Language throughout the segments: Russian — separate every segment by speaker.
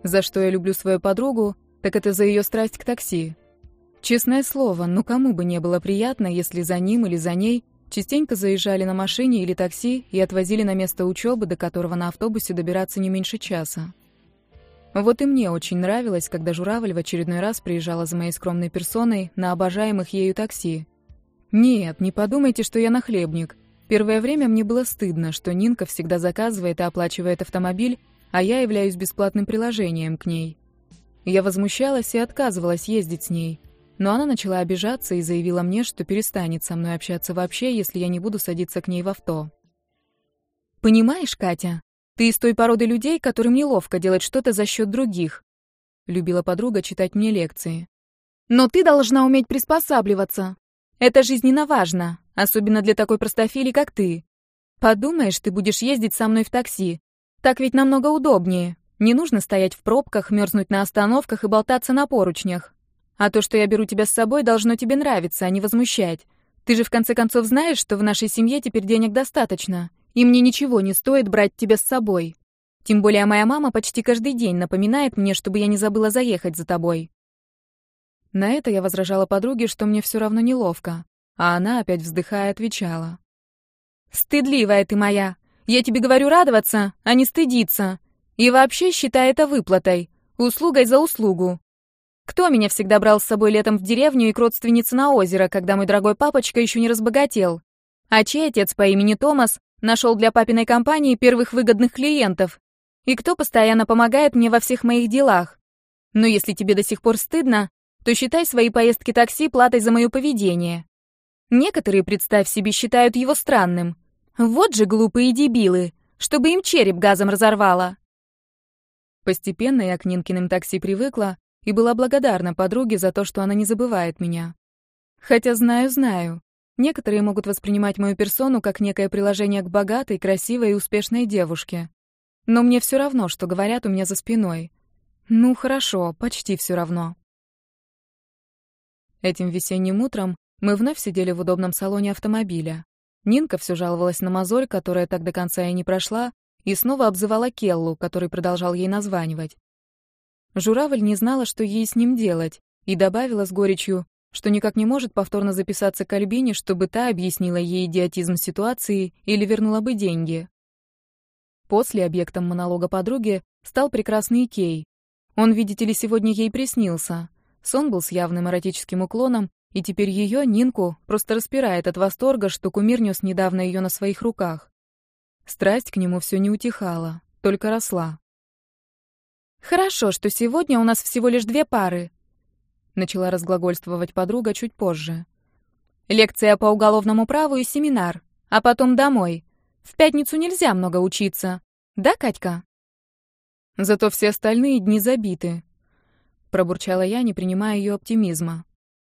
Speaker 1: За что я люблю свою подругу, так это за ее страсть к такси. Честное слово, ну кому бы не было приятно, если за ним или за ней частенько заезжали на машине или такси и отвозили на место учебы, до которого на автобусе добираться не меньше часа. Вот и мне очень нравилось, когда Журавль в очередной раз приезжала за моей скромной персоной на обожаемых ею такси. Нет, не подумайте, что я нахлебник. Первое время мне было стыдно, что Нинка всегда заказывает и оплачивает автомобиль, а я являюсь бесплатным приложением к ней. Я возмущалась и отказывалась ездить с ней, но она начала обижаться и заявила мне, что перестанет со мной общаться вообще, если я не буду садиться к ней в авто. «Понимаешь, Катя, ты из той породы людей, которым неловко делать что-то за счет других», — любила подруга читать мне лекции. «Но ты должна уметь приспосабливаться. Это жизненно важно, особенно для такой простофили, как ты. Подумаешь, ты будешь ездить со мной в такси. Так ведь намного удобнее. Не нужно стоять в пробках, мерзнуть на остановках и болтаться на поручнях. А то, что я беру тебя с собой, должно тебе нравиться, а не возмущать. Ты же в конце концов знаешь, что в нашей семье теперь денег достаточно, и мне ничего не стоит брать тебя с собой. Тем более моя мама почти каждый день напоминает мне, чтобы я не забыла заехать за тобой». На это я возражала подруге, что мне все равно неловко, а она, опять вздыхая, отвечала. «Стыдливая ты моя. Я тебе говорю радоваться, а не стыдиться. И вообще считай это выплатой, услугой за услугу. Кто меня всегда брал с собой летом в деревню и к родственнице на озеро, когда мой дорогой папочка еще не разбогател? А чей отец по имени Томас нашел для папиной компании первых выгодных клиентов? И кто постоянно помогает мне во всех моих делах? Но если тебе до сих пор стыдно, то считай свои поездки такси платой за мое поведение. Некоторые, представь себе, считают его странным. Вот же глупые дебилы, чтобы им череп газом разорвало». Постепенно я к Нинкиным такси привыкла и была благодарна подруге за то, что она не забывает меня. Хотя знаю, некоторые могут воспринимать мою персону как некое приложение к богатой, красивой и успешной девушке. Но мне все равно, что говорят у меня за спиной. Ну хорошо, почти все равно. Этим весенним утром мы вновь сидели в удобном салоне автомобиля. Нинка все жаловалась на мозоль, которая так до конца и не прошла, и снова обзывала Келлу, который продолжал ей названивать. Журавль не знала, что ей с ним делать, и добавила с горечью, что никак не может повторно записаться к Альбине, чтобы та объяснила ей идиотизм ситуации или вернула бы деньги. После объектом монолога подруги стал прекрасный Кей. Он, видите ли, сегодня ей приснился. Сон был с явным эротическим уклоном, и теперь ее, Нинку, просто распирает от восторга, что кумир нес недавно ее на своих руках. Страсть к нему все не утихала, только росла. «Хорошо, что сегодня у нас всего лишь 2 пары», — начала разглагольствовать подруга чуть позже. «Лекция по уголовному праву и семинар, а потом домой. В пятницу нельзя много учиться. Да, Катька?» «Зато все остальные дни забиты», — пробурчала я, не принимая ее оптимизма.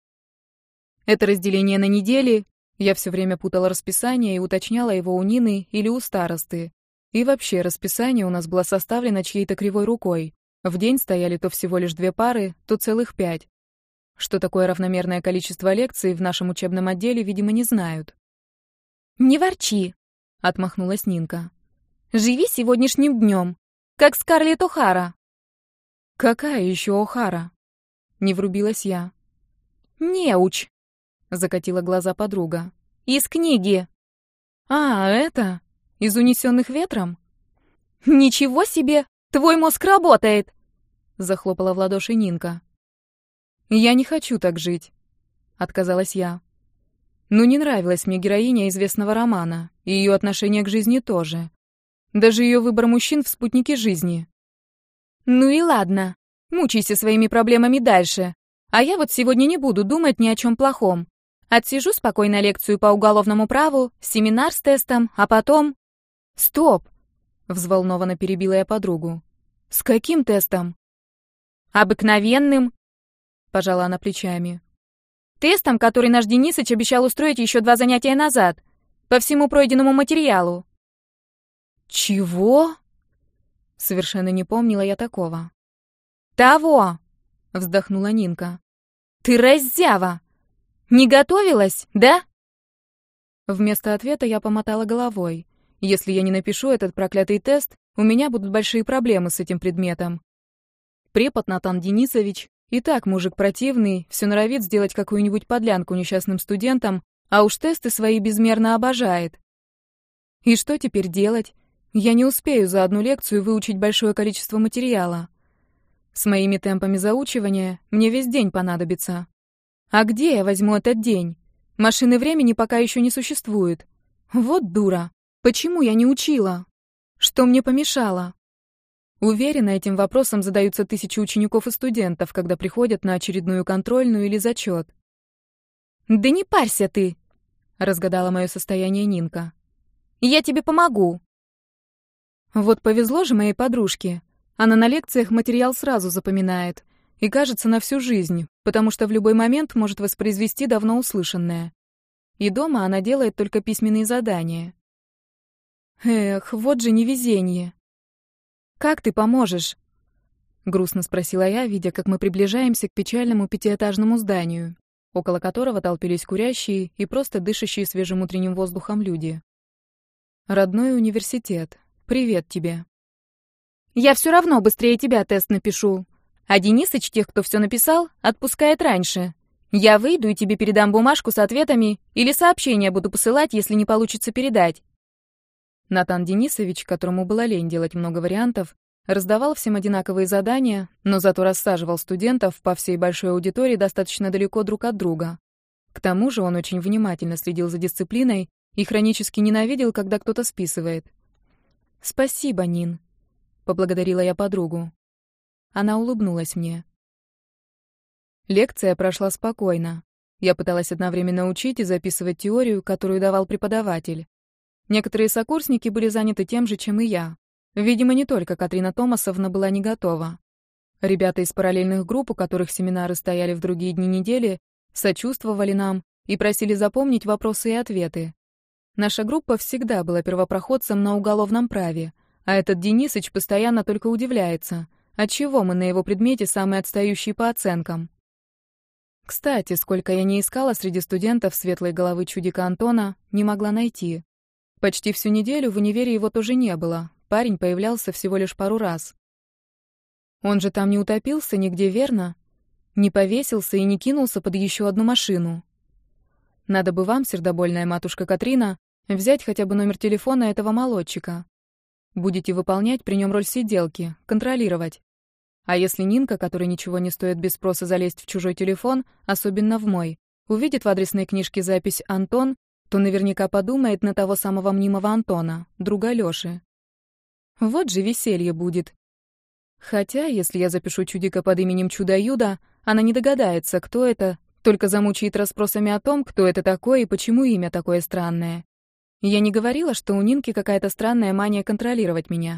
Speaker 1: Это разделение на недели, я все время путала расписание и уточняла его у Нины или у старосты. И вообще, расписание у нас было составлено чьей-то кривой рукой. В день стояли то всего лишь 2 пары, то целых 5. Что такое равномерное количество лекций в нашем учебном отделе, видимо, не знают. «Не ворчи», — отмахнулась Нинка. «Живи сегодняшним днем, как Скарлетт О'Хара». «Какая еще О'Хара?» — не врубилась я. «Неуч», — закатила глаза подруга. «Из книги». «А, это? Из «Унесенных ветром»?» «Ничего себе! Твой мозг работает!» — захлопала в ладоши Нинка. «Я не хочу так жить», — отказалась я. Ну, не нравилась мне героиня известного романа, и ее отношение к жизни тоже. Даже ее выбор мужчин в спутнике жизни. «Ну и ладно, мучайся своими проблемами дальше. А я вот сегодня не буду думать ни о чем плохом. Отсижу спокойно лекцию по уголовному праву, семинар с тестом, а потом...» «Стоп!» — взволнованно перебила я подругу. «С каким тестом?» «Обыкновенным», — пожала она плечами. «Тестом, который наш Денисыч обещал устроить еще 2 занятия назад, по всему пройденному материалу». «Чего?» Совершенно не помнила я такого. «Того!» — вздохнула Нинка. «Ты раззява! Не готовилась, да?» Вместо ответа я помотала головой. Если я не напишу этот проклятый тест, у меня будут большие проблемы с этим предметом. Препод Натан Денисович, и так мужик противный, все норовит сделать какую-нибудь подлянку несчастным студентам, а уж тесты свои безмерно обожает. И что теперь делать? Я не успею за одну лекцию выучить большое количество материала. С моими темпами заучивания мне весь день понадобится. А где я возьму этот день? Машины времени пока еще не существует. Вот дура. Почему я не учила? Что мне помешало? Уверена, этим вопросом задаются тысячи учеников и студентов, когда приходят на очередную контрольную или зачет. «Да не парься ты!» — разгадала мое состояние Нинка. «Я тебе помогу!» Вот повезло же моей подружке. Она на лекциях материал сразу запоминает. И кажется, на всю жизнь, потому что в любой момент может воспроизвести давно услышанное. И дома она делает только письменные задания. Эх, вот же невезение. «Как ты поможешь?» — грустно спросила я, видя, как мы приближаемся к печальному пятиэтажному зданию, около которого толпились курящие и просто дышащие свежим утренним воздухом люди. «Родной университет. Привет тебе». «Я все равно быстрее тебя тест напишу. А Денисыч тех, кто все написал, отпускает раньше. Я выйду и тебе передам бумажку с ответами или сообщение буду посылать, если не получится передать». Натан Денисович, которому было лень делать много вариантов, раздавал всем одинаковые задания, но зато рассаживал студентов по всей большой аудитории достаточно далеко друг от друга. К тому же он очень внимательно следил за дисциплиной и хронически ненавидел, когда кто-то списывает. «Спасибо, Нин», — поблагодарила я подругу. Она улыбнулась мне. Лекция прошла спокойно. Я пыталась одновременно учить и записывать теорию, которую давал преподаватель. Некоторые сокурсники были заняты тем же, чем и я. Видимо, не только Катрина Томасовна была не готова. Ребята из параллельных групп, у которых семинары стояли в другие дни недели, сочувствовали нам и просили запомнить вопросы и ответы. Наша группа всегда была первопроходцем на уголовном праве, а этот Денисыч постоянно только удивляется, отчего мы на его предмете самые отстающие по оценкам. Кстати, сколько я не искала среди студентов светлой головы чудика Антона, не могла найти. Почти всю неделю в универе его тоже не было, парень появлялся всего лишь пару раз. Он же там не утопился нигде, верно? Не повесился и не кинулся под еще одну машину. Надо бы вам, сердобольная матушка Катрина, взять хотя бы номер телефона этого молодчика. Будете выполнять при нем роль сиделки, контролировать. А если Нинка, которой ничего не стоит без спроса залезть в чужой телефон, особенно в мой, увидит в адресной книжке запись «Антон», то наверняка подумает на того самого мнимого Антона, друга Лёши. Вот же веселье будет. Хотя, если я запишу чудика под именем Чудо-Юдо, она не догадается, кто это, только замучает расспросами о том, кто это такой и почему имя такое странное. Я не говорила, что у Нинки какая-то странная мания контролировать меня.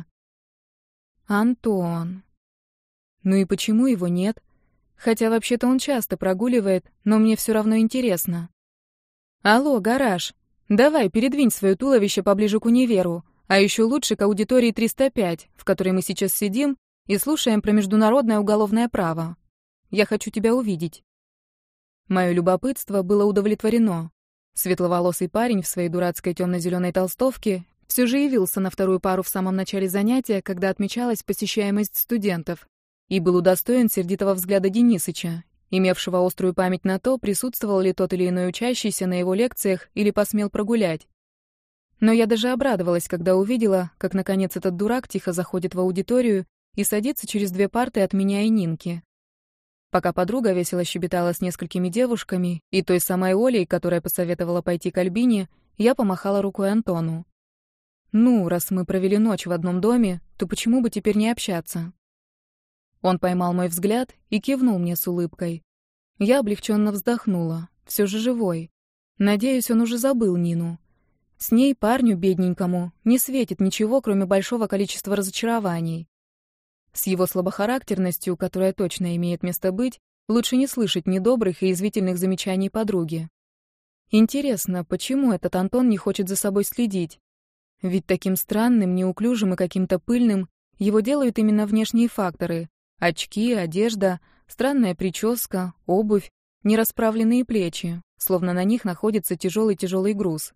Speaker 1: Антон. Ну и почему его нет? Хотя вообще-то он часто прогуливает, но мне все равно интересно. Алло, гараж, давай передвинь свое туловище поближе к универу, а еще лучше к аудитории 305, в которой мы сейчас сидим и слушаем про международное уголовное право. Я хочу тебя увидеть. Мое любопытство было удовлетворено. Светловолосый парень в своей дурацкой темно-зеленой толстовке все же явился на вторую пару в самом начале занятия, когда отмечалась посещаемость студентов, и был удостоен сердитого взгляда Денисыча, имевшего острую память на то, присутствовал ли тот или иной учащийся на его лекциях или посмел прогулять. Но я даже обрадовалась, когда увидела, как, наконец, этот дурак тихо заходит в аудиторию и садится через 2 парты от меня и Нинки. Пока подруга весело щебетала с несколькими девушками и той самой Олей, которая посоветовала пойти к Альбине, я помахала рукой Антону. Ну, раз мы провели ночь в одном доме, то почему бы теперь не общаться? Он поймал мой взгляд и кивнул мне с улыбкой. Я облегченно вздохнула. Все же живой. Надеюсь, он уже забыл Нину. С ней, парню бедненькому, не светит ничего, кроме большого количества разочарований. С его слабохарактерностью, которая точно имеет место быть, лучше не слышать недобрых и язвительных замечаний подруги. Интересно, почему этот Антон не хочет за собой следить? Ведь таким странным, неуклюжим и каким-то пыльным его делают именно внешние факторы. Очки, одежда, странная прическа, обувь, нерасправленные плечи, словно на них находится тяжелый груз.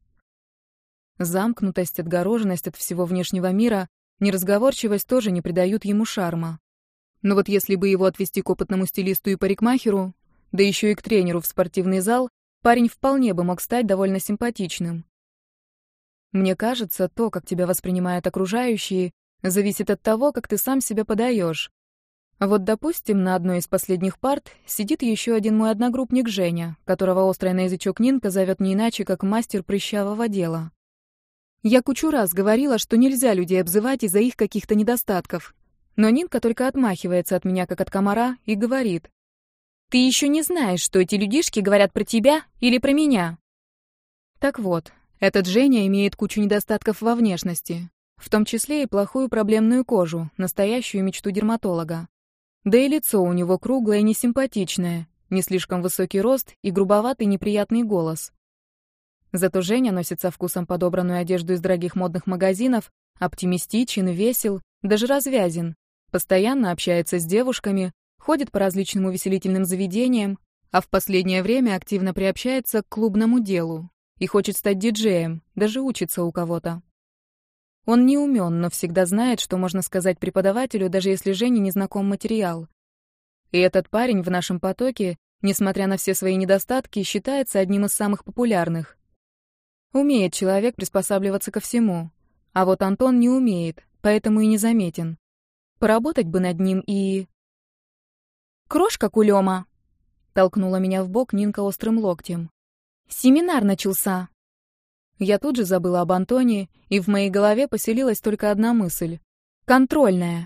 Speaker 1: Замкнутость, отгороженность от всего внешнего мира, неразговорчивость тоже не придают ему шарма. Но вот если бы его отвезти к опытному стилисту и парикмахеру, да еще и к тренеру в спортивный зал, парень вполне бы мог стать довольно симпатичным. Мне кажется, то, как тебя воспринимают окружающие, зависит от того, как ты сам себя подаешь. Вот, допустим, на одной из последних парт сидит еще один мой одногруппник Женя, которого острая на язычок Нинка зовет не иначе, как мастер прыщавого дела. Я кучу раз говорила, что нельзя людей обзывать из-за их каких-то недостатков. Но Нинка только отмахивается от меня, как от комара, и говорит: «Ты еще не знаешь, что эти людишки говорят про тебя или про меня». Так вот, этот Женя имеет кучу недостатков во внешности, в том числе и плохую проблемную кожу, настоящую мечту дерматолога. Да и лицо у него круглое и несимпатичное, не слишком высокий рост и грубоватый неприятный голос. Зато Женя носит со вкусом подобранную одежду из дорогих модных магазинов, оптимистичен, весел, даже развязен, постоянно общается с девушками, ходит по различным увеселительным заведениям, а в последнее время активно приобщается к клубному делу и хочет стать диджеем, даже учится у кого-то. Он не умен, но всегда знает, что можно сказать преподавателю, даже если Жене не знаком материал. И этот парень в нашем потоке, несмотря на все свои недостатки, считается одним из самых популярных. Умеет человек приспосабливаться ко всему, а вот Антон не умеет, поэтому и незаметен. Поработать бы над ним и... «Крошка Кулема!» — толкнула меня в бок Нинка острым локтем. «Семинар начался!» Я тут же забыла об Антоне, и в моей голове поселилась только одна мысль — контрольная.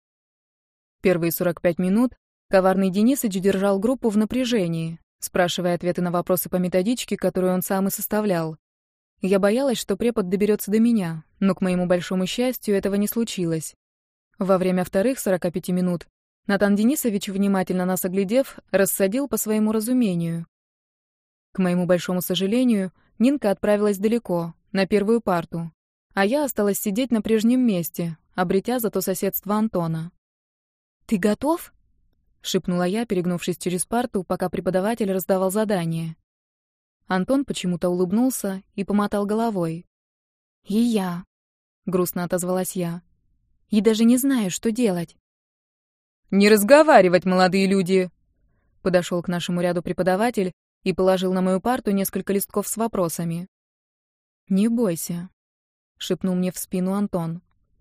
Speaker 1: Первые 45 минут коварный Денисыч держал группу в напряжении, спрашивая ответы на вопросы по методичке, которую он сам и составлял. Я боялась, что препод доберется до меня, но, к моему большому счастью, этого не случилось. Во время вторых 45 минут Натан Денисович, внимательно нас оглядев, рассадил по своему разумению. К моему большому сожалению, Нинка отправилась далеко, на первую парту, а я осталась сидеть на прежнем месте, обретя зато соседство Антона. «Ты готов?» — шепнула я, перегнувшись через парту, пока преподаватель раздавал задание. Антон почему-то улыбнулся и помотал головой. «И я», — грустно отозвалась я, — «и даже не знаю, что делать».
Speaker 2: «Не разговаривать, молодые люди!» Подошел к нашему ряду преподаватель и положил на мою парту несколько листков с вопросами.
Speaker 1: «Не бойся», — шепнул мне в спину Антон.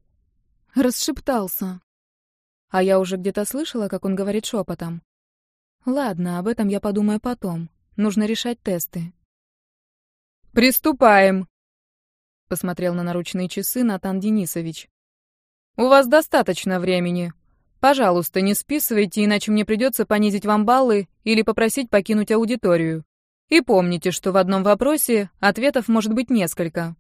Speaker 1: Расшептался. А я уже где-то слышала, как он говорит шепотом. Ладно, об этом я подумаю потом. Нужно решать тесты.
Speaker 2: «Приступаем!»
Speaker 1: — посмотрел на наручные часы Натан Денисович.
Speaker 2: «У вас достаточно времени. Пожалуйста, не списывайте, иначе мне придется понизить вам баллы или попросить покинуть аудиторию. И помните, что в одном вопросе ответов может быть несколько».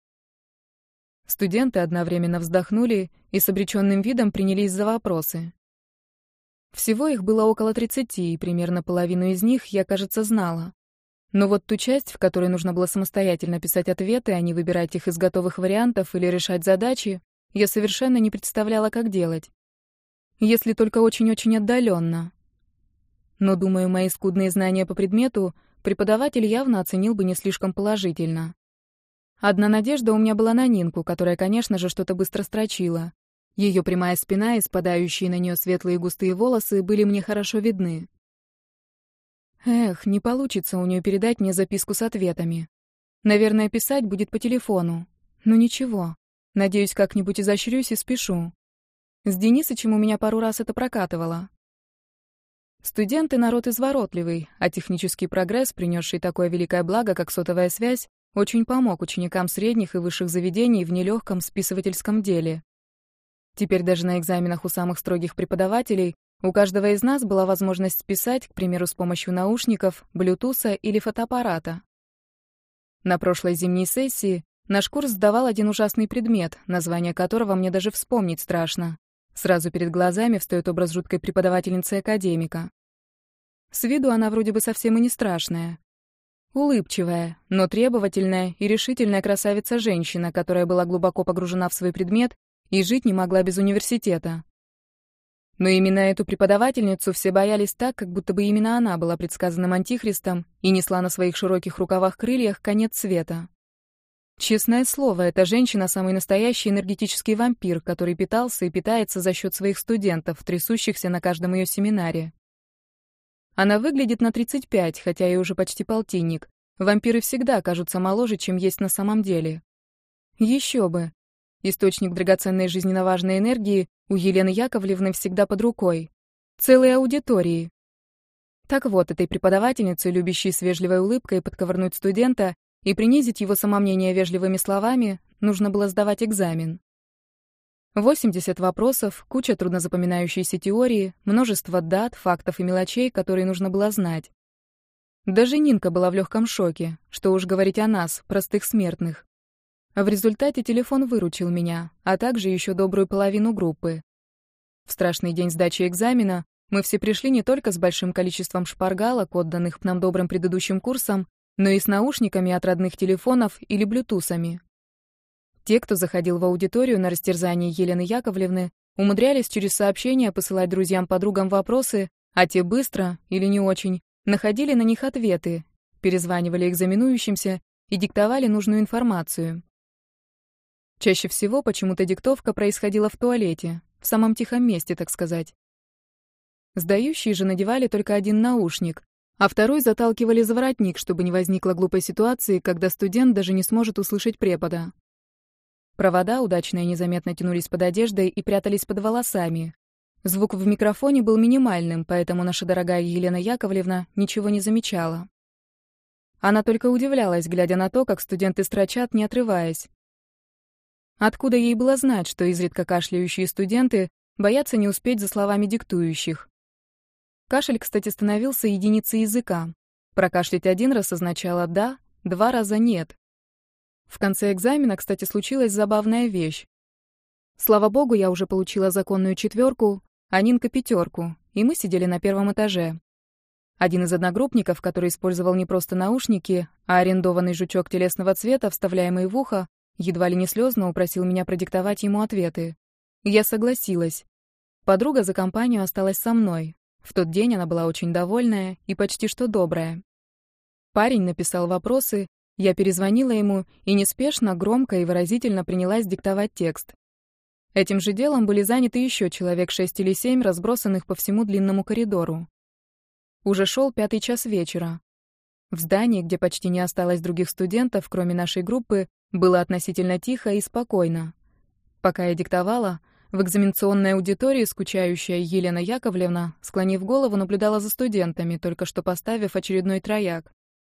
Speaker 1: Студенты одновременно вздохнули и с обреченным видом принялись за вопросы. Всего их было около 30, и примерно половину из них я, кажется, знала. Но вот ту часть, в которой нужно было самостоятельно писать ответы, а не выбирать их из готовых вариантов или решать задачи, я совершенно не представляла, как делать. Если только очень-очень отдаленно. Но, думаю, мои скудные знания по предмету преподаватель явно оценил бы не слишком положительно. Одна надежда у меня была на Нинку, которая, конечно же, что-то быстро строчила. Ее прямая спина и спадающие на нее светлые густые волосы были мне хорошо видны. Эх, не получится у нее передать мне записку с ответами. Наверное, писать будет по телефону. Но ничего. Надеюсь, как-нибудь изощрюсь и спешу. С Денисычем у меня пару раз это прокатывало. Студенты — народ изворотливый, а технический прогресс, принесший такое великое благо, как сотовая связь, очень помог ученикам средних и высших заведений в нелегком списывательском деле. Теперь даже на экзаменах у самых строгих преподавателей у каждого из нас была возможность писать, к примеру, с помощью наушников, блютуса или фотоаппарата. На прошлой зимней сессии наш курс сдавал один ужасный предмет, название которого мне даже вспомнить страшно. Сразу перед глазами встаёт образ жуткой преподавательницы-академика. С виду она вроде бы совсем и не страшная. Улыбчивая, но требовательная и решительная красавица-женщина, которая была глубоко погружена в свой предмет и жить не могла без университета. Но именно эту преподавательницу все боялись так, как будто бы именно она была предсказанным антихристом и несла на своих широких рукавах крыльях конец света. Честное слово, эта женщина — самый настоящий энергетический вампир, который питался и питается за счет своих студентов, трясущихся на каждом ее семинаре. Она выглядит на 35, хотя ей уже почти полтинник. Вампиры всегда кажутся моложе, чем есть на самом деле. Еще бы. Источник драгоценной жизненно важной энергии у Елены Яковлевны всегда под рукой. Целые аудитории. Так вот, этой преподавательнице, любящей с вежливой улыбкой подковырнуть студента и принизить его самомнение вежливыми словами, нужно было сдавать экзамен. 80 вопросов, куча труднозапоминающейся теории, множество дат, фактов и мелочей, которые нужно было знать. Даже Нинка была в легком шоке, что уж говорить о нас, простых смертных. В результате телефон выручил меня, а также еще добрую половину группы. В страшный день сдачи экзамена мы все пришли не только с большим количеством шпаргалок, отданных нам добрым предыдущим курсом, но и с наушниками от родных телефонов или блютусами. Те, кто заходил в аудиторию на растерзание Елены Яковлевны, умудрялись через сообщения посылать друзьям-подругам вопросы, а те быстро, или не очень, находили на них ответы, перезванивали экзаменующимся и диктовали нужную информацию. Чаще всего почему-то диктовка происходила в туалете, в самом тихом месте, так сказать. Сдающие же надевали только один наушник, а второй заталкивали за воротник, чтобы не возникло глупой ситуации, когда студент даже не сможет услышать препода. Провода удачно и незаметно тянулись под одеждой и прятались под волосами. Звук в микрофоне был минимальным, поэтому наша дорогая Елена Яковлевна ничего не замечала. Она только удивлялась, глядя на то, как студенты строчат, не отрываясь. Откуда ей было знать, что изредка кашляющие студенты боятся не успеть за словами диктующих? Кашель, кстати, становился единицей языка. Прокашлять один раз означало «да», 2 раза «нет». В конце экзамена, кстати, случилась забавная вещь. Слава богу, я уже получила законную 4, а Нинка 5, и мы сидели на 1 этаже. Один из одногруппников, который использовал не просто наушники, а арендованный жучок телесного цвета, вставляемый в ухо, едва ли не слезно упросил меня продиктовать ему ответы. Я согласилась. Подруга за компанию осталась со мной. В тот день она была очень довольная и почти что добрая. Парень написал вопросы, я перезвонила ему и неспешно, громко и выразительно принялась диктовать текст. Этим же делом были заняты еще человек 6 или 7, разбросанных по всему длинному коридору. Уже шел 5 час вечера. В здании, где почти не осталось других студентов, кроме нашей группы, было относительно тихо и спокойно. Пока я диктовала, в экзаменационной аудитории скучающая Елена Яковлевна, склонив голову, наблюдала за студентами, только что поставив очередной трояк.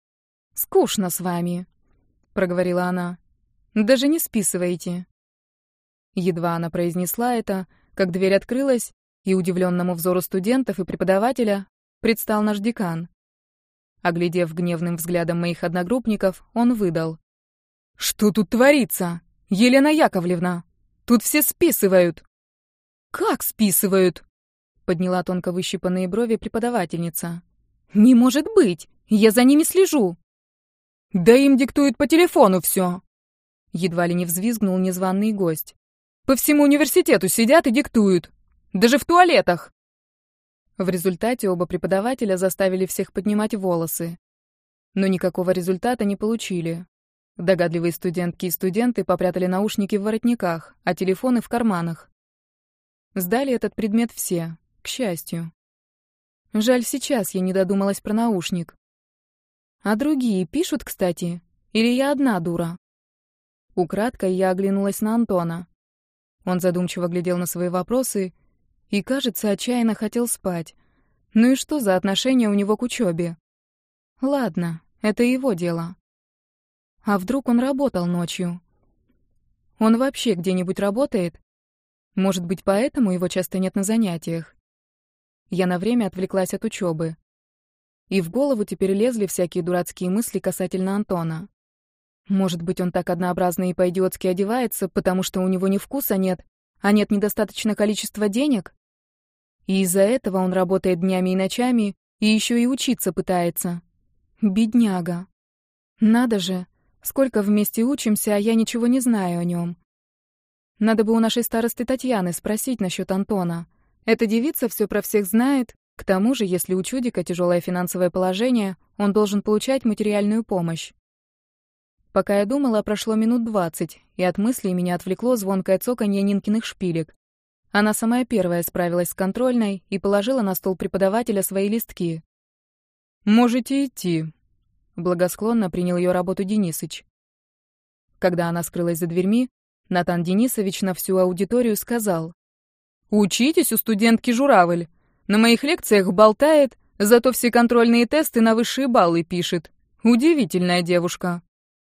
Speaker 1: «Скучно с вами», — проговорила она. «Даже не списывайте». Едва она произнесла это, как дверь открылась, и удивленному взору студентов и преподавателя предстал наш декан. Оглядев гневным взглядом моих одногруппников, он выдал: «Что тут творится? Елена Яковлевна! Тут все списывают!» «Как списывают?» — подняла тонко выщипанные брови преподавательница. «Не может быть! Я за ними слежу!» «Да им диктуют по телефону все!» Едва ли не взвизгнул незваный гость. «По всему университету сидят и диктуют! Даже в туалетах!» В результате оба преподавателя заставили всех поднимать волосы. Но никакого результата не получили. Догадливые студентки и студенты попрятали наушники в воротниках, а телефоны в карманах. Сдали этот предмет все, к счастью. Жаль, сейчас я не додумалась про наушник. А другие пишут, кстати? Или я одна дура? Украдкой я оглянулась на Антона. Он задумчиво глядел на свои вопросы и, кажется, отчаянно хотел спать. Ну и что за отношение у него к учебе? Ладно, это его дело. А вдруг он работал ночью? Он вообще где-нибудь работает? Может быть, поэтому его часто нет на занятиях? Я на время отвлеклась от учебы. И в голову теперь лезли всякие дурацкие мысли касательно Антона. Может быть, он так однообразно и по-идиотски одевается, потому что у него ни вкуса нет, а нет недостаточно количества денег? И из-за этого он работает днями и ночами, и еще и учиться пытается. Бедняга. Надо же, сколько вместе учимся, а я ничего не знаю о нем. Надо бы у нашей старосты Татьяны спросить насчет Антона. Эта девица все про всех знает. К тому же, если у чудика тяжелое финансовое положение, он должен получать материальную помощь. Пока я думала, прошло минут 20, и от мыслей меня отвлекло звонкое цоканье Нинкиных шпилек. Она самая первая справилась с контрольной и положила на стол преподавателя свои листки.
Speaker 2: «Можете идти»,
Speaker 1: — благосклонно принял ее работу Денисыч. Когда она скрылась за дверьми, Натан Денисович на всю аудиторию сказал:
Speaker 2: «Учитесь у студентки Журавль. На моих лекциях болтает, зато все контрольные тесты на высшие баллы пишет. Удивительная девушка».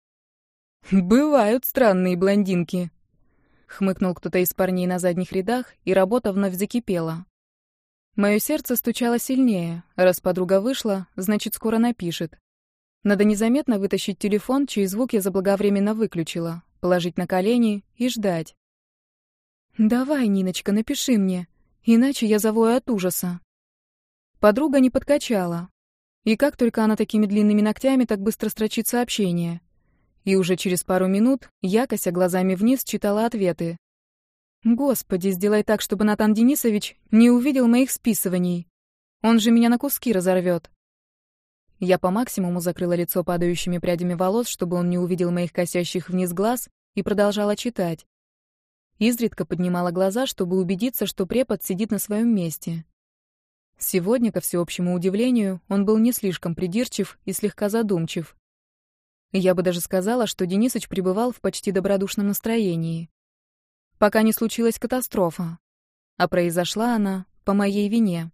Speaker 1: «Бывают странные блондинки», — хмыкнул кто-то из парней на задних рядах, и работа вновь закипела. Мое сердце стучало сильнее. Раз подруга вышла, значит, скоро напишет. Надо незаметно вытащить телефон, чей звук я заблаговременно выключила, положить на колени и ждать. «Давай, Ниночка, напиши мне, иначе я завою от ужаса». Подруга не подкачала. И как только она такими длинными ногтями так быстро строчит сообщение. И уже через пару минут я, кося глазами вниз, читала ответы. «Господи, сделай так, чтобы Натан Денисович не увидел моих списываний. Он же меня на куски разорвет». Я по максимуму закрыла лицо падающими прядями волос, чтобы он не увидел моих косящих вниз глаз, и продолжала читать. Изредка поднимала глаза, чтобы убедиться, что препод сидит на своем месте. Сегодня, ко всеобщему удивлению, он был не слишком придирчив и слегка задумчив. Я бы даже сказала, что Денисыч пребывал в почти добродушном настроении. Пока не случилась катастрофа. А произошла она по моей вине.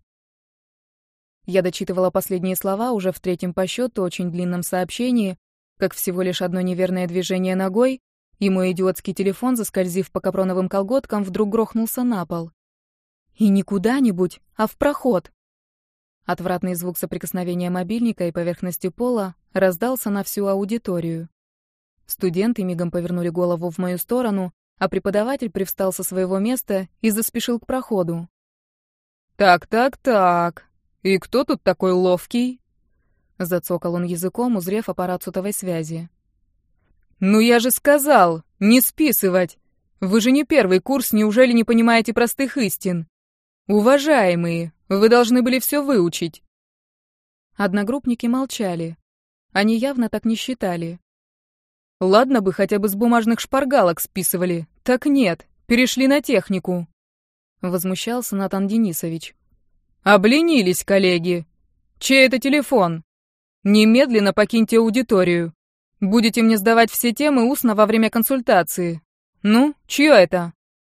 Speaker 1: Я дочитывала последние слова уже в третьем по счету очень длинном сообщении, как всего лишь одно неверное движение ногой, и мой идиотский телефон, заскользив по капроновым колготкам, вдруг грохнулся на пол. И не куда-нибудь, а в проход. Отвратный звук соприкосновения мобильника и поверхности пола раздался на всю аудиторию. Студенты мигом повернули голову в мою сторону, а преподаватель привстал со своего места и заспешил к проходу.
Speaker 2: «Так. И кто тут такой ловкий?»
Speaker 1: Зацокал он языком, узрев аппарат сотовой связи.
Speaker 2: «Ну я же сказал, не списывать! Вы же не первый курс, неужели не понимаете простых истин? Уважаемые, вы должны были все выучить!»
Speaker 1: Одногруппники молчали. Они явно так не считали.
Speaker 2: Ладно бы хотя бы с бумажных шпаргалок списывали. Так нет, перешли на технику.
Speaker 1: Возмущался Натан Денисович.
Speaker 2: Обленились, коллеги. Чей это телефон? Немедленно покиньте аудиторию. Будете мне сдавать все темы устно во время консультации. Ну, чье это?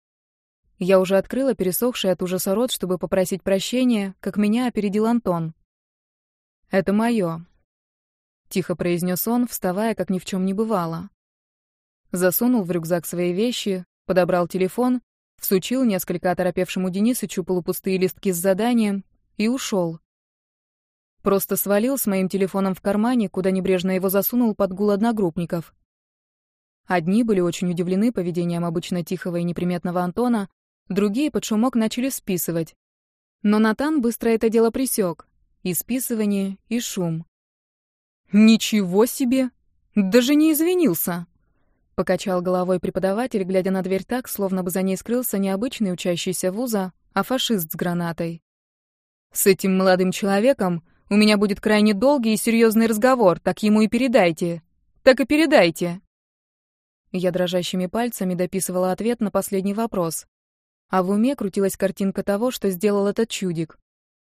Speaker 1: Я уже открыла пересохший от ужаса рот, чтобы попросить прощения, как меня опередил Антон. «Это мое», — тихо произнес он, вставая, как ни в чем не бывало. Засунул в рюкзак свои вещи, подобрал телефон, всучил несколько оторопевшему Денисычу полупустые листки с заданием и ушел. Просто свалил с моим телефоном в кармане, куда небрежно его засунул под гул одногруппников. Одни были очень удивлены поведением обычно тихого и неприметного Антона, другие под шумок начали списывать. Но Натан быстро это дело пресек. И списывание, и шум.
Speaker 2: «Ничего себе! Даже не извинился!»
Speaker 1: Покачал головой преподаватель, глядя на дверь так, словно бы за ней скрылся не обычный учащийся вуза, а фашист с гранатой.
Speaker 2: «С этим молодым человеком у меня будет крайне долгий и серьезный разговор, так ему и передайте. Так и передайте!»
Speaker 1: Я дрожащими пальцами дописывала ответ на последний вопрос. А в уме крутилась картинка того, что сделал этот чудик.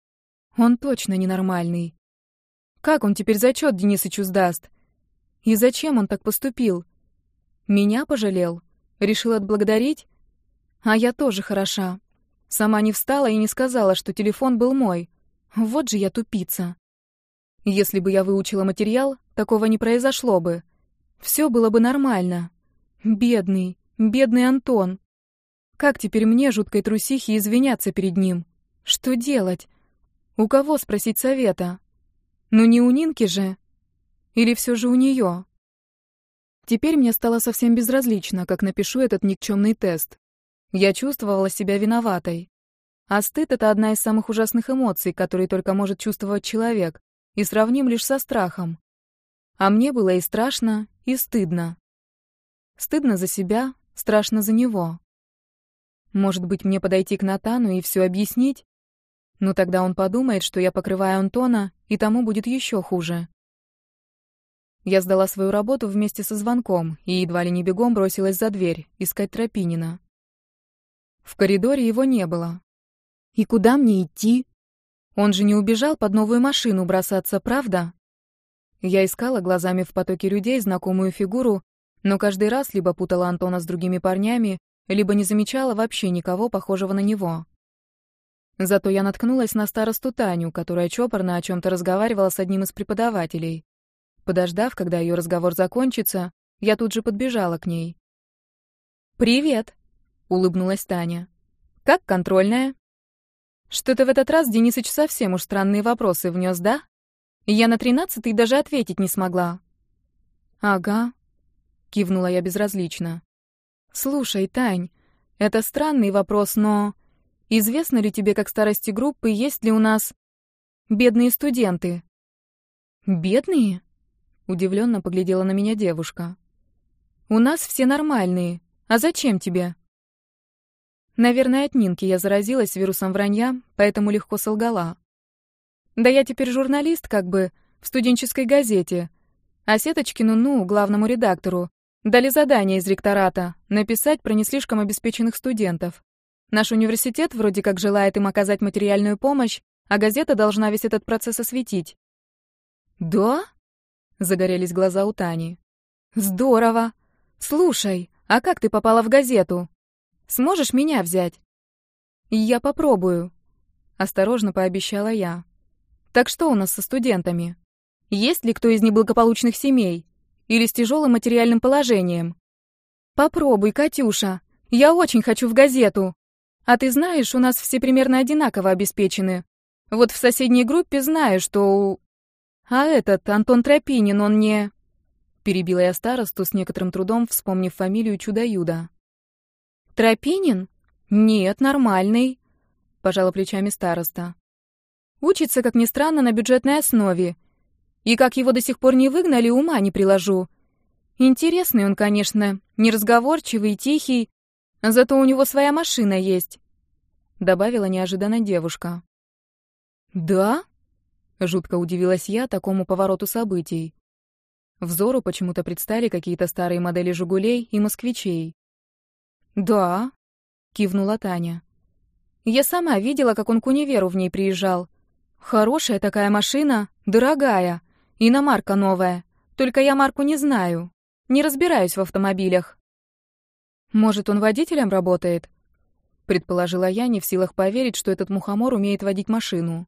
Speaker 1: Он точно ненормальный. Как он теперь зачет Денисычу сдаст? И зачем он так поступил? Меня пожалел? Решил отблагодарить? А я тоже хороша. Сама не встала и не сказала, что телефон был мой. Вот же я тупица. Если бы я выучила материал, такого не произошло бы. Все было бы нормально. Бедный Антон. Как теперь мне, жуткой трусихе, извиняться перед ним? Что делать? У кого спросить совета? Ну не у Нинки же? Или все же у нее? Теперь мне стало совсем безразлично, как напишу этот никчемный тест. Я чувствовала себя виноватой. А стыд — это одна из самых ужасных эмоций, которые только может чувствовать человек, и сравним лишь со страхом. А мне было и страшно, и стыдно. Стыдно за себя, страшно за него. Может быть, мне подойти к Натану и все объяснить? Но тогда он подумает, что я покрываю Антона, и тому будет еще хуже. Я сдала свою работу вместе со звонком и едва ли не бегом бросилась за дверь, искать Тропинина. В коридоре его не было. И куда мне идти? Он же не убежал под новую машину бросаться, правда? Я искала глазами в потоке людей знакомую фигуру, но каждый раз либо путала Антона с другими парнями, либо не замечала вообще никого похожего на него. Зато я наткнулась на старосту Таню, которая чопорно о чем-то разговаривала с одним из преподавателей. Подождав, когда ее разговор закончится, я тут же подбежала к ней. «Привет!» — улыбнулась Таня. «Как контрольная?» «Что-то в этот раз Денисыч совсем уж странные вопросы внес, да? Я на 13-й даже ответить не смогла». «Ага», — кивнула я безразлично. «Слушай, Тань, это странный вопрос, но... Известно ли тебе, как старости группы, есть ли у нас... бедные студенты?» «Бедные?» — удивленно поглядела на меня девушка. «У нас все нормальные. А зачем тебе?» Наверное, от Нинки я заразилась вирусом вранья, поэтому легко солгала. «Да я теперь журналист, как бы, в студенческой газете. А Сеточкину, главному редактору, дали задание из ректората — написать про не слишком обеспеченных студентов. Наш университет вроде как желает им оказать материальную помощь, а газета должна весь этот процесс осветить». «Да?» — загорелись глаза у Тани. «Здорово! Слушай, а как ты попала в газету? Сможешь меня взять?» «Я попробую», — осторожно пообещала я. «Так что у нас со студентами? Есть ли кто из неблагополучных семей? Или с тяжелым материальным положением?» «Попробуй, Катюша. Я очень хочу в газету. А ты знаешь, у нас все примерно одинаково обеспечены. Вот в соседней группе знаю, что у... А этот, Антон Тропинин, он не...» Перебила я старосту с некоторым трудом, вспомнив фамилию Чудо-Юдо. «Тропинин? Нет, нормальный», — пожала плечами староста. «Учится, как ни странно, на бюджетной основе. И как его до сих пор не выгнали, ума не приложу. Интересный он, конечно, неразговорчивый, тихий, зато у него своя машина есть», — добавила неожиданно девушка. «Да?» — жутко удивилась я такому повороту событий. Взору почему-то предстали какие-то старые модели «Жигулей» и «Москвичей». «Да», — кивнула Таня. «Я сама видела, как он к универу в ней приезжал. Хорошая такая машина, дорогая, иномарка новая. Только я марку не знаю, не разбираюсь в автомобилях». «Может, он водителем работает?» — предположила я, не в силах поверить, что этот мухомор умеет водить машину.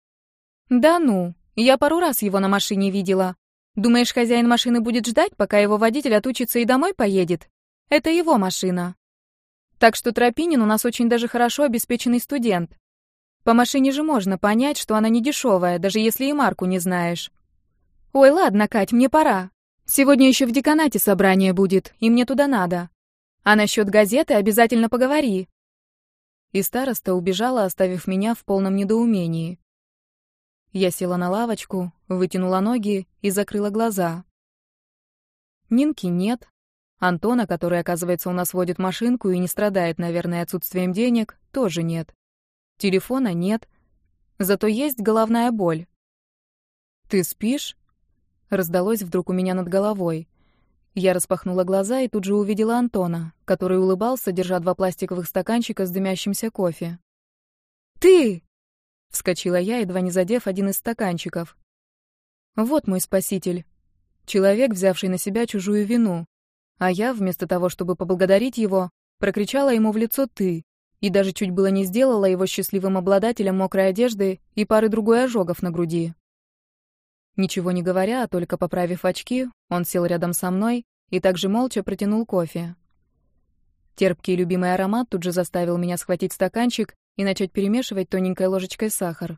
Speaker 1: «Да ну, я пару раз его на машине видела. Думаешь, хозяин машины будет ждать, пока его водитель отучится и домой поедет? Это его машина. Так что Тропинин у нас очень даже хорошо обеспеченный студент. По машине же можно понять, что она не дешевая, даже если и марку не знаешь. Ой, ладно, Кать, мне пора. Сегодня еще в деканате собрание будет, и мне туда надо. А насчет газеты обязательно поговори». И староста убежала, оставив меня в полном недоумении. Я села на лавочку, вытянула ноги и закрыла глаза. Нинки нет. Антона, который, оказывается, у нас водит машинку и не страдает, наверное, отсутствием денег, тоже нет. Телефона нет. Зато есть головная боль. «Ты спишь?» — раздалось вдруг у меня над головой. Я распахнула глаза и тут же увидела Антона, который улыбался, держа 2 пластиковых стаканчика с дымящимся кофе. «Ты!» — вскочила я, едва не задев один из стаканчиков. Вот мой спаситель. Человек, взявший на себя чужую вину. А я, вместо того, чтобы поблагодарить его, прокричала ему в лицо «ты», и даже чуть было не сделала его счастливым обладателем мокрой одежды и пары другой ожогов на груди. Ничего не говоря, а только поправив очки, он сел рядом со мной и также молча протянул кофе. Терпкий любимый аромат тут же заставил меня схватить стаканчик и начать перемешивать тоненькой ложечкой сахар.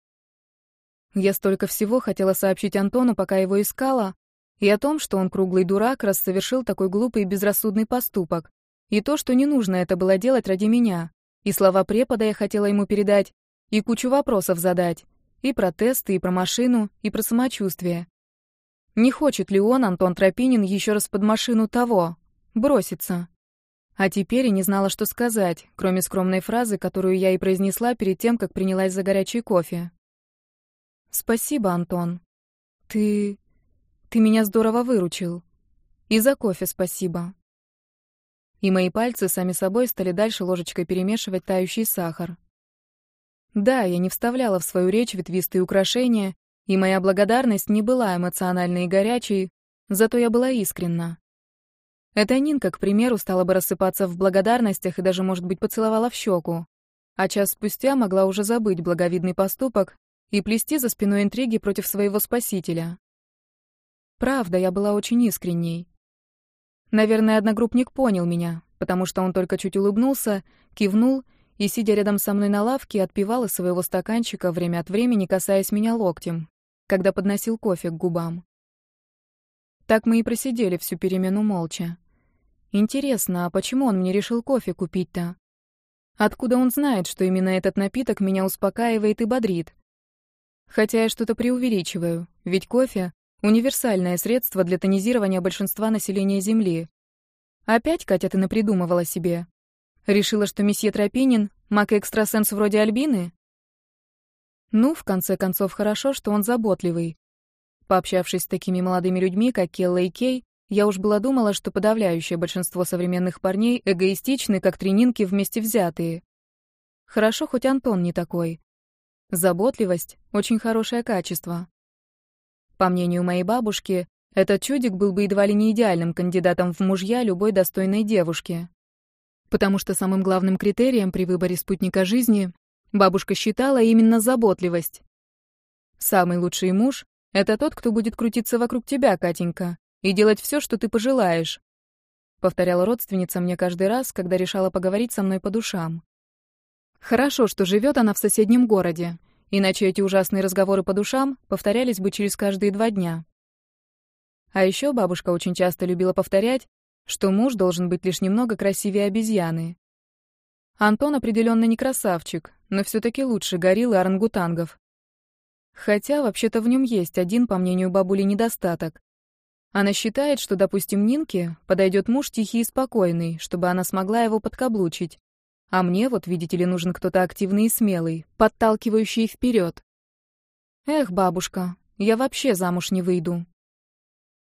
Speaker 1: Я столько всего хотела сообщить Антону, пока его искала, и о том, что он круглый дурак, раз совершил такой глупый и безрассудный поступок, и то, что не нужно это было делать ради меня, и слова препода я хотела ему передать, и кучу вопросов задать, и про тесты, и про машину, и про самочувствие. Не хочет ли он, Антон Тропинин, еще раз под машину того, броситься? А теперь и не знала, что сказать, кроме скромной фразы, которую я и произнесла перед тем, как принялась за горячий кофе. «Спасибо, Антон. Ты Ты меня здорово выручил. И за кофе спасибо». И мои пальцы сами собой стали дальше ложечкой перемешивать тающий сахар. Да, я не вставляла в свою речь ветвистые украшения, и моя благодарность не была эмоциональной и горячей, зато я была искренна. Эта Нинка, к примеру, стала бы рассыпаться в благодарностях и даже, может быть, поцеловала в щеку. А час спустя могла уже забыть благовидный поступок и плести за спиной интриги против своего спасителя. Правда, я была очень искренней. Наверное, одногруппник понял меня, потому что он только чуть улыбнулся, кивнул и, сидя рядом со мной на лавке, отпивал из своего стаканчика, время от времени касаясь меня локтем, когда подносил кофе к губам. Так мы и просидели всю перемену молча. Интересно, а почему он мне решил кофе купить-то? Откуда он знает, что именно этот напиток меня успокаивает и бодрит? Хотя я что-то преувеличиваю, ведь кофе — универсальное средство для тонизирования большинства населения Земли. Опять Катя ты напридумывала себе? Решила, что месье Тропинин — маг-экстрасенс вроде Альбины? Ну, в конце концов, хорошо, что он заботливый. Пообщавшись с такими молодыми людьми, как Келла и Кей, я уж была думала, что подавляющее большинство современных парней эгоистичны, как тренинки вместе взятые. Хорошо, хоть Антон не такой. Заботливость — очень хорошее качество. По мнению моей бабушки, этот чудик был бы едва ли не идеальным кандидатом в мужья любой достойной девушки. Потому что самым главным критерием при выборе спутника жизни бабушка считала именно заботливость. Самый лучший муж — это тот, кто будет крутиться вокруг тебя, Катенька, и делать все, что ты пожелаешь, повторяла родственница мне каждый раз, когда решала поговорить со мной по душам. Хорошо, что живет она в соседнем городе, иначе эти ужасные разговоры по душам повторялись бы через каждые 2 дня. А еще бабушка очень часто любила повторять, что муж должен быть лишь немного красивее обезьяны. Антон определенно не красавчик, но все-таки лучше горилл и орангутангов. Хотя, вообще-то, в нем есть один, по мнению бабули, недостаток. Она считает, что, допустим, Нинке подойдет муж тихий и спокойный, чтобы она смогла его подкаблучить. А мне, вот, видите ли, нужен кто-то активный и смелый, подталкивающий вперед. Эх, бабушка, я вообще замуж не выйду.